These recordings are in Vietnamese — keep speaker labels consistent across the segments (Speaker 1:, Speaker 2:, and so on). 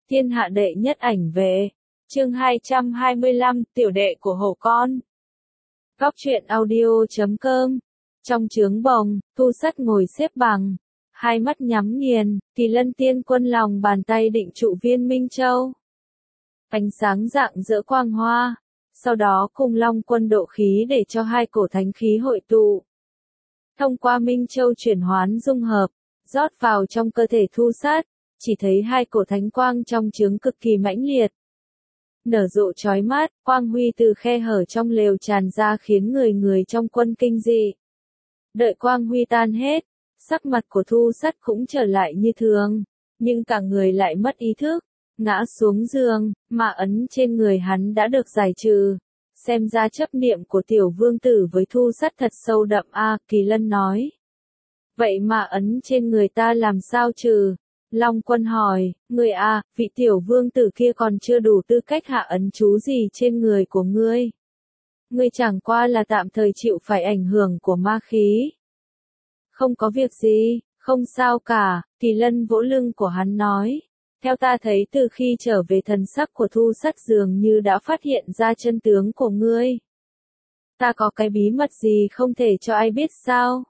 Speaker 1: Thiên hạ đệ nhất ảnh vệ. Chương 225, tiểu đệ của hổ con. Góc truyện audio.com. Trong trướng bồng, Thu Sắt ngồi xếp bằng, hai mắt nhắm nghiền, Kỳ Lân Tiên Quân lòng bàn tay định trụ viên Minh Châu. Ánh sáng rạng rỡ quang hoa, sau đó cùng Long Quân độ khí để cho hai cổ thánh khí hội tụ. Thông qua Minh Châu chuyển hoán dung hợp, rót vào trong cơ thể Thu Sắt, chỉ thấy hai cổ thánh quang trong trướng cực kỳ mãnh liệt. Nở rộ chói mắt, quang huy từ khe hở trong lều tràn ra khiến người trong quân kinh dị. Đợi quang huy tan hết, sắc mặt của Thu Sắt cũng trở lại như thường, nhưng cả người lại mất ý thức, ngã xuống giường, mà ấn trên người hắn đã được giải trừ. Xem ra chấp niệm của tiểu vương tử với Thu Sắt thật sâu đậm a, Kỳ Lân nói. Vậy mà ấn trên người ta làm sao trừ? Long Quân hỏi, người à, vị tiểu vương tử kia còn chưa đủ tư cách hạ ấn chú gì trên người của ngươi. Ngươi chẳng qua là tạm thời chịu phải ảnh hưởng của ma khí. Không có việc gì, không sao cả, Kỳ Lân vỗ lưng của hắn nói. Theo ta thấy từ khi trở về thần sắc của Thu Sắt dường như đã phát hiện ra chân tướng của ngươi. Ta có cái bí mật gì không thể cho ai biết sao?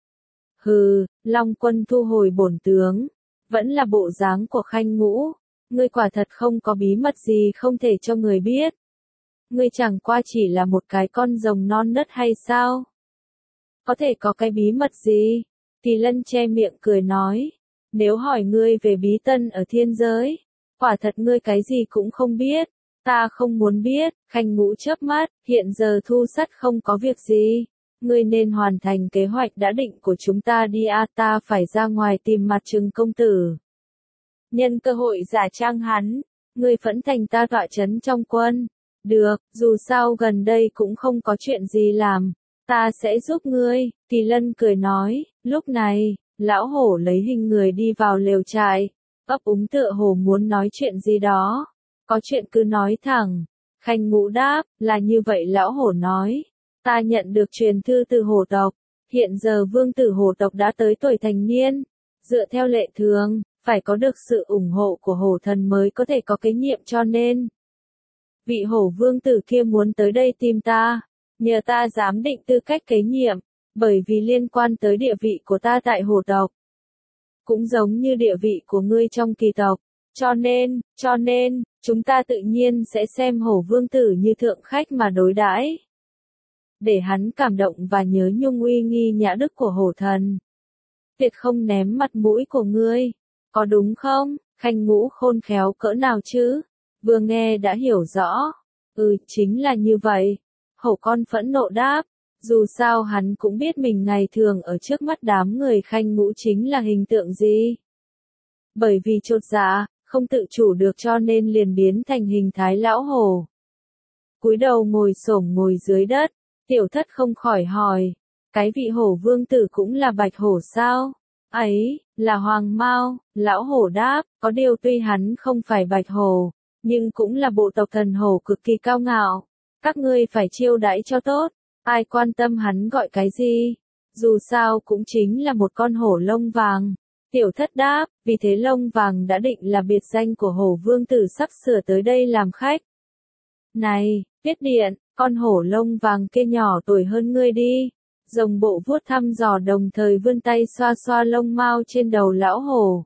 Speaker 1: Hừ, Long Quân thu hồi bổn tướng. Vẫn là bộ dáng của Khanh Ngũ, ngươi quả thật không có bí mật gì không thể cho người biết. Ngươi chẳng qua chỉ là một cái con rồng non nớt hay sao? Có thể có cái bí mật gì? Kỳ Lân che miệng cười nói, nếu hỏi ngươi về bí tân ở thiên giới, quả thật ngươi cái gì cũng không biết, ta không muốn biết. Khanh Ngũ chớp mắt, hiện giờ Thu Sắt không có việc gì. Ngươi nên hoàn thành kế hoạch đã định của chúng ta đi a, ta phải ra ngoài tìm mặt Trừng công tử. Nhân cơ hội giả trang hắn, ngươi phẫn thành ta tọa chấn trong quân. Được, dù sao gần đây cũng không có chuyện gì làm, ta sẽ giúp ngươi, Kỳ Lân cười nói. Lúc này, lão hổ lấy hình người đi vào lều trại, ấp úng tựa hồ muốn nói chuyện gì đó. Có chuyện cứ nói thẳng. Khanh Ngũ đáp, là như vậy lão hổ nói. Ta nhận được truyền thư từ hổ tộc, hiện giờ vương tử hổ tộc đã tới tuổi thành niên. Dựa theo lệ thường, phải có được sự ủng hộ của hổ thần mới có thể có kế nhiệm, cho nên vị hổ vương tử kia muốn tới đây tìm ta, nhờ ta giám định tư cách kế nhiệm, bởi vì liên quan tới địa vị của ta tại hổ tộc. Cũng giống như địa vị của ngươi trong kỳ tộc, cho nên, chúng ta tự nhiên sẽ xem hổ vương tử như thượng khách mà đối đãi, để hắn cảm động và nhớ nhung uy nghi nhã đức của hổ thần. Tuyệt không ném mặt mũi của ngươi, có đúng không? Khanh Ngũ khôn khéo cỡ nào chứ? Vừa nghe đã hiểu rõ. Chính là như vậy. Hổ con phẫn nộ đáp. Dù sao hắn cũng biết mình ngày thường ở trước mắt đám người Khanh Ngũ chính là hình tượng gì. Bởi vì chột dạ, không tự chủ được cho nên liền biến thành hình thái lão hổ. Cúi đầu ngồi xổm ngồi dưới đất. Tiểu Thất không khỏi hỏi, cái vị hổ vương tử cũng là bạch hổ sao? Ấy, là hoàng mao, lão hổ đáp, có điều tuy hắn không phải bạch hổ, nhưng cũng là bộ tộc thần hổ cực kỳ cao ngạo. Các ngươi phải chiêu đãi cho tốt, ai quan tâm hắn gọi cái gì? Dù sao cũng chính là một con hổ lông vàng. Tiểu Thất đáp, vì thế lông vàng đã định là biệt danh của hổ vương tử sắp sửa tới đây làm khách. Này, Tiết Điện, con hổ lông vàng kia nhỏ tuổi hơn ngươi đi. Rồng Bộ vuốt thăm dò đồng thời vươn tay xoa xoa lông mao trên đầu lão hổ.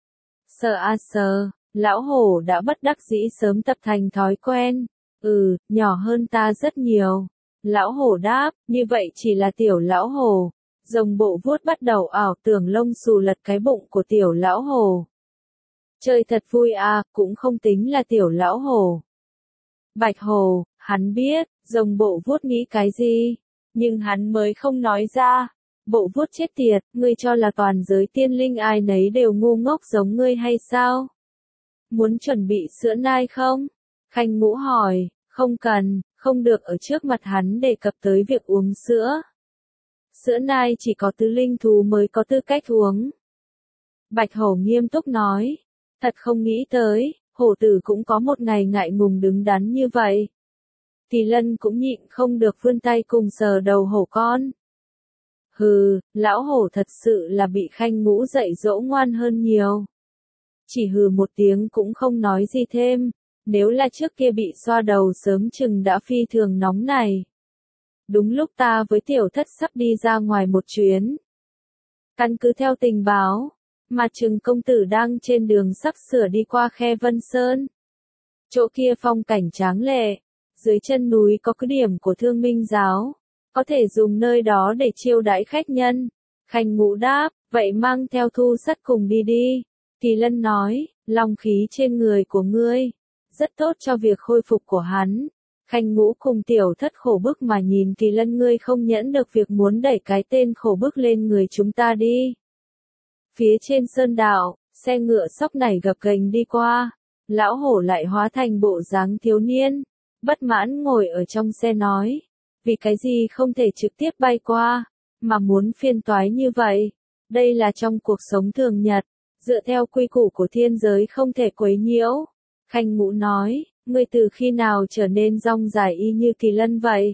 Speaker 1: Sờ a sờ, lão hổ đã bất đắc dĩ sớm tập thành thói quen. Nhỏ hơn ta rất nhiều. Lão hổ đáp, như vậy chỉ là tiểu lão hổ. Rồng Bộ vuốt bắt đầu ảo tưởng lông xù lật cái bụng của tiểu lão hổ. Chơi thật vui à, cũng không tính là tiểu lão hổ. Bạch hổ, hắn biết, Rồng Bộ vuốt nghĩ cái gì, nhưng hắn mới không nói ra. Bộ vuốt chết tiệt, ngươi cho là toàn giới tiên linh ai nấy đều ngu ngốc giống ngươi hay sao? Muốn chuẩn bị sữa nai không? Khanh Ngũ hỏi, không cần, không được ở trước mặt hắn đề cập tới việc uống sữa. Sữa nai chỉ có tứ linh thú mới có tư cách uống. Bạch hổ nghiêm túc nói, thật không nghĩ tới, hổ tử cũng có một ngày ngại ngùng đứng đắn như vậy. Kỳ Lân cũng nhịn không được vươn tay cùng sờ đầu hổ con. Hừ, lão hổ thật sự là bị Khanh Ngũ dạy dỗ ngoan hơn nhiều. chỉ hừ một tiếng cũng không nói gì thêm, nếu là trước kia bị xoa đầu sớm chừng đã phi thường nóng này. Đúng lúc ta với tiểu thất sắp đi ra ngoài một chuyến. Căn cứ theo tình báo, mà Trừng công tử đang trên đường sắp sửa đi qua khe Vân Sơn. Chỗ kia phong cảnh tráng lệ, dưới chân núi có cứ điểm của Thương Minh giáo, có thể dùng nơi đó để chiêu đãi khách nhân. Khanh Ngũ đáp, vậy mang theo Thu Sắt cùng đi đi. Kỳ Lân nói, long khí trên người của ngươi, rất tốt cho việc khôi phục của hắn. Khanh Ngũ cùng tiểu thất khổ bức mà nhìn Kỳ Lân, ngươi không nhẫn được việc muốn đẩy cái tên khổ bức lên người chúng ta đi. Phía trên sơn đạo, xe ngựa sóc nảy gập ghềnh đi qua, lão hổ lại hóa thành bộ dáng thiếu niên, bất mãn ngồi ở trong xe nói, vì cái gì không thể trực tiếp bay qua, mà muốn phiền toái như vậy, đây là trong cuộc sống thường nhật, dựa theo quy củ của thiên giới không thể quấy nhiễu. Khanh Ngũ nói, ngươi từ khi nào trở nên rong dài y như Kỳ Lân vậy?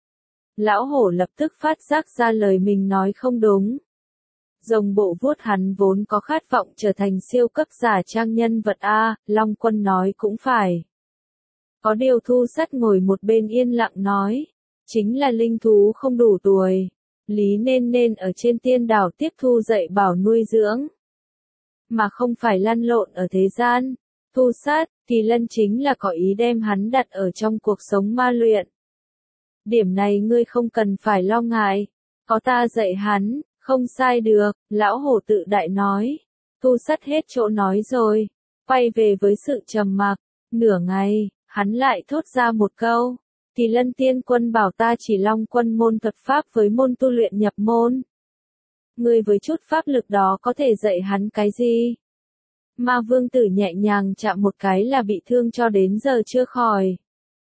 Speaker 1: Lão hổ lập tức phát giác ra lời mình nói không đúng. Rồng bộ vuốt hắn vốn có khát vọng trở thành siêu cấp giả trang nhân vật a, Long Quân nói cũng phải. Có điều Thu Sắt ngồi một bên yên lặng nói, chính là linh thú không đủ tuổi, lý nên ở trên tiên đảo tiếp thu dạy bảo nuôi dưỡng, mà không phải lăn lộn ở thế gian. Thu Sắt, Kỳ Lân chính là có ý đem hắn đặt ở trong cuộc sống ma luyện. Điểm này ngươi không cần phải lo ngại, có ta dạy hắn, không sai được, lão hổ tự đại nói. Thu Sắt hết chỗ nói rồi, quay về với sự trầm mặc, nửa ngày, hắn lại thốt ra một câu. Kỳ Lân tiên quân bảo ta chỉ Long Quân môn thuật pháp với môn tu luyện nhập môn. Ngươi với chút pháp lực đó có thể dạy hắn cái gì? Ma vương tử nhẹ nhàng chạm một cái là bị thương cho đến giờ chưa khỏi.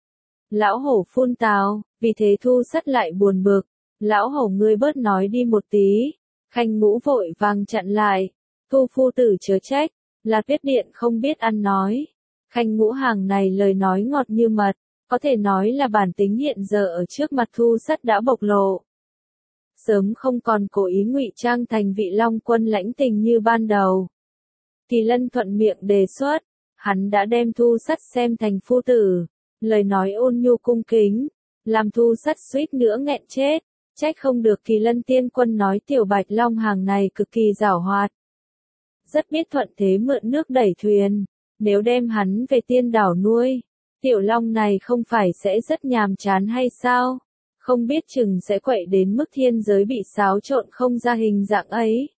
Speaker 1: Lão hổ phun tào, vì thế Thu Sắt lại buồn bực. Lão hổ ngươi bớt nói đi một tí. Khanh Ngũ vội vàng chặn lại. Thu phu tử chớ trách, là Tuyết Điện không biết ăn nói. Khanh Ngũ hàng này lời nói ngọt như mật, có thể nói là bản tính hiện giờ ở trước mặt Thu Sắt đã bộc lộ. Sớm không còn cố ý ngụy trang thành vị Long Quân lãnh tình như ban đầu. Kỳ Lân thuận miệng đề xuất, hắn đã đem Thu Sắt xem thành phu tử, lời nói ôn nhu cung kính, làm Thu Sắt suýt nữa nghẹn chết, trách không được Kỳ Lân tiên quân nói tiểu Bạch Long hàng này cực kỳ giảo hoạt. Rất biết thuận thế mượn nước đẩy thuyền, nếu đem hắn về tiên đảo nuôi, tiểu Long này không phải sẽ rất nhàm chán hay sao, không biết chừng sẽ quậy đến mức thiên giới bị xáo trộn không ra hình dạng ấy.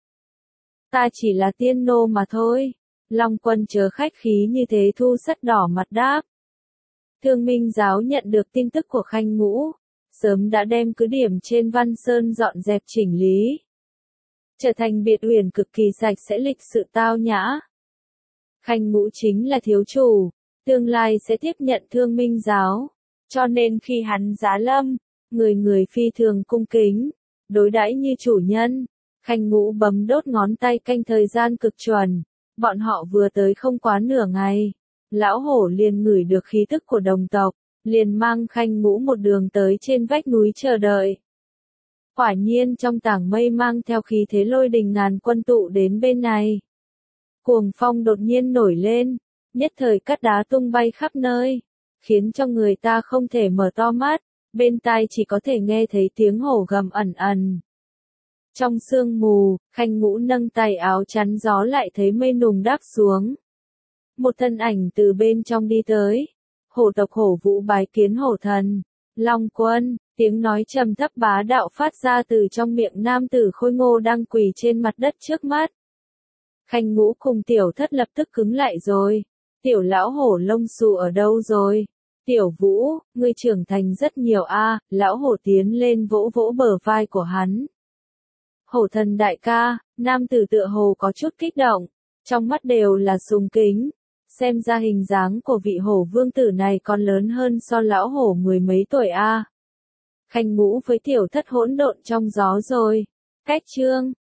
Speaker 1: Ta chỉ là tiên nô mà thôi. Long Quân chớ khách khí như thế. Thu Sắt đỏ mặt đáp. Thương Minh giáo nhận được tin tức của Khanh Ngũ, sớm đã đem cứ điểm trên Văn Sơn dọn dẹp chỉnh lý, trở thành biệt uyển cực kỳ sạch sẽ lịch sự tao nhã. Khanh Ngũ chính là thiếu chủ, tương lai sẽ tiếp nhận Thương Minh giáo, cho nên khi hắn giá lâm, người người phi thường cung kính, đối đãi như chủ nhân. Khanh Ngũ bấm đốt ngón tay canh thời gian cực chuẩn, bọn họ vừa tới không quá nửa ngày. Lão hổ liền ngửi được khí tức của đồng tộc, liền mang Khanh Ngũ một đường tới trên vách núi chờ đợi. Quả nhiên trong tảng mây mang theo khí thế lôi đình ngàn quân tụ đến bên này. Cuồng phong đột nhiên nổi lên, nhất thời cát đá tung bay khắp nơi, khiến cho người ta không thể mở to mắt, bên tai chỉ có thể nghe thấy tiếng hổ gầm ẩn ẩn. Trong sương mù, Khanh Ngũ nâng tay áo chắn gió lại thấy mây nùng đáp xuống. Một thân ảnh từ bên trong đi tới. Hổ tộc Hổ Vũ bái kiến hổ thần. Long Quân, tiếng nói trầm thấp bá đạo phát ra từ trong miệng nam tử khôi ngô đang quỳ trên mặt đất trước mắt. Khanh Ngũ cùng tiểu thất lập tức cứng lại rồi. Tiểu lão hổ lông xù ở đâu rồi? Tiểu Vũ, ngươi trưởng thành rất nhiều a. Lão hổ tiến lên vỗ vỗ bờ vai của hắn. Hổ thần đại ca, nam tử tựa hồ có chút kích động, trong mắt đều là sùng kính, xem ra hình dáng của vị hổ vương tử này còn lớn hơn so lão hổ mười mấy tuổi a. Khanh Ngũ với tiểu thất hỗn độn trong gió rồi. Cách chương